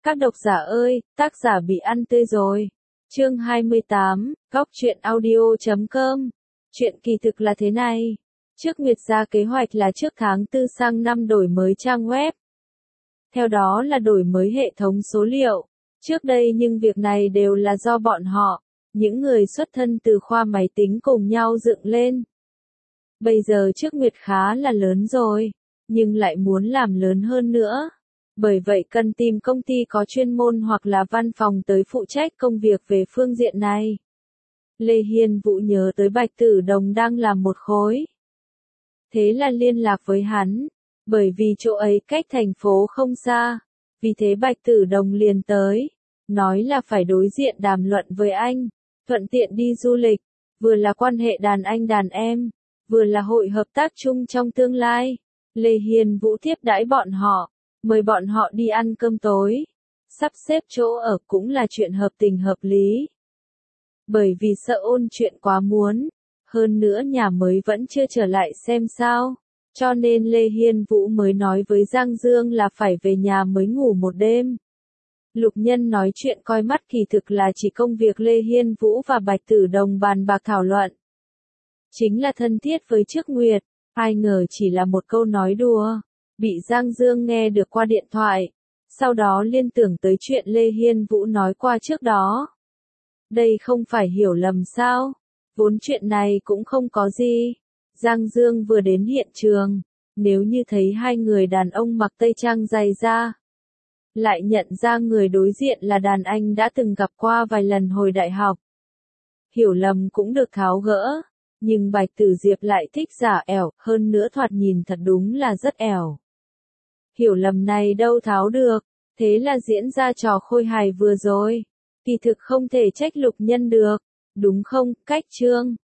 Các độc giả ơi, tác giả bị ăn tươi rồi. Chương 28, Góc truyện audio.com. Chuyện kỳ thực là thế này. Trước Nguyệt ra kế hoạch là trước tháng 4 sang năm đổi mới trang web. Theo đó là đổi mới hệ thống số liệu. Trước đây nhưng việc này đều là do bọn họ, những người xuất thân từ khoa máy tính cùng nhau dựng lên. Bây giờ trước Nguyệt khá là lớn rồi, nhưng lại muốn làm lớn hơn nữa. Bởi vậy cần tìm công ty có chuyên môn hoặc là văn phòng tới phụ trách công việc về phương diện này. Lê Hiền Vũ nhớ tới Bạch Tử Đồng đang làm một khối. Thế là liên lạc với hắn, bởi vì chỗ ấy cách thành phố không xa. Vì thế Bạch Tử Đồng liền tới, nói là phải đối diện đàm luận với anh, thuận tiện đi du lịch, vừa là quan hệ đàn anh đàn em, vừa là hội hợp tác chung trong tương lai. Lê Hiền Vũ tiếp đãi bọn họ, mời bọn họ đi ăn cơm tối. Sắp xếp chỗ ở cũng là chuyện hợp tình hợp lý. Bởi vì sợ ôn chuyện quá muốn, hơn nữa nhà mới vẫn chưa trở lại xem sao. Cho nên Lê Hiền Vũ mới nói với Giang Dương là phải về nhà mới ngủ một đêm. Lục Nhân nói chuyện coi mắt kỳ thực là chỉ công việc Lê Hiền Vũ và Bạch Tử Đồng bàn bạc thảo luận. Chính là thân thiết với Trước Nguyệt, ai ngờ chỉ là một câu nói đùa, bị Giang Dương nghe được qua điện thoại. Sau đó liên tưởng tới chuyện Lê Hiền Vũ nói qua trước đó. Đây không phải hiểu lầm sao? Vốn chuyện này cũng không có gì. Giang Dương vừa đến hiện trường, nếu như thấy hai người đàn ông mặc tây trang dày da, lại nhận ra người đối diện là đàn anh đã từng gặp qua vài lần hồi đại học. Hiểu lầm cũng được tháo gỡ, nhưng Bạch Tử Diệp lại thích giả ẻo, hơn nữa thoạt nhìn thật đúng là rất ẻo. Hiểu lầm này đâu tháo được, thế là diễn ra trò khôi hài vừa rồi. Kỳ thực không thể trách Lục Nhân được, đúng không, Cách Trương?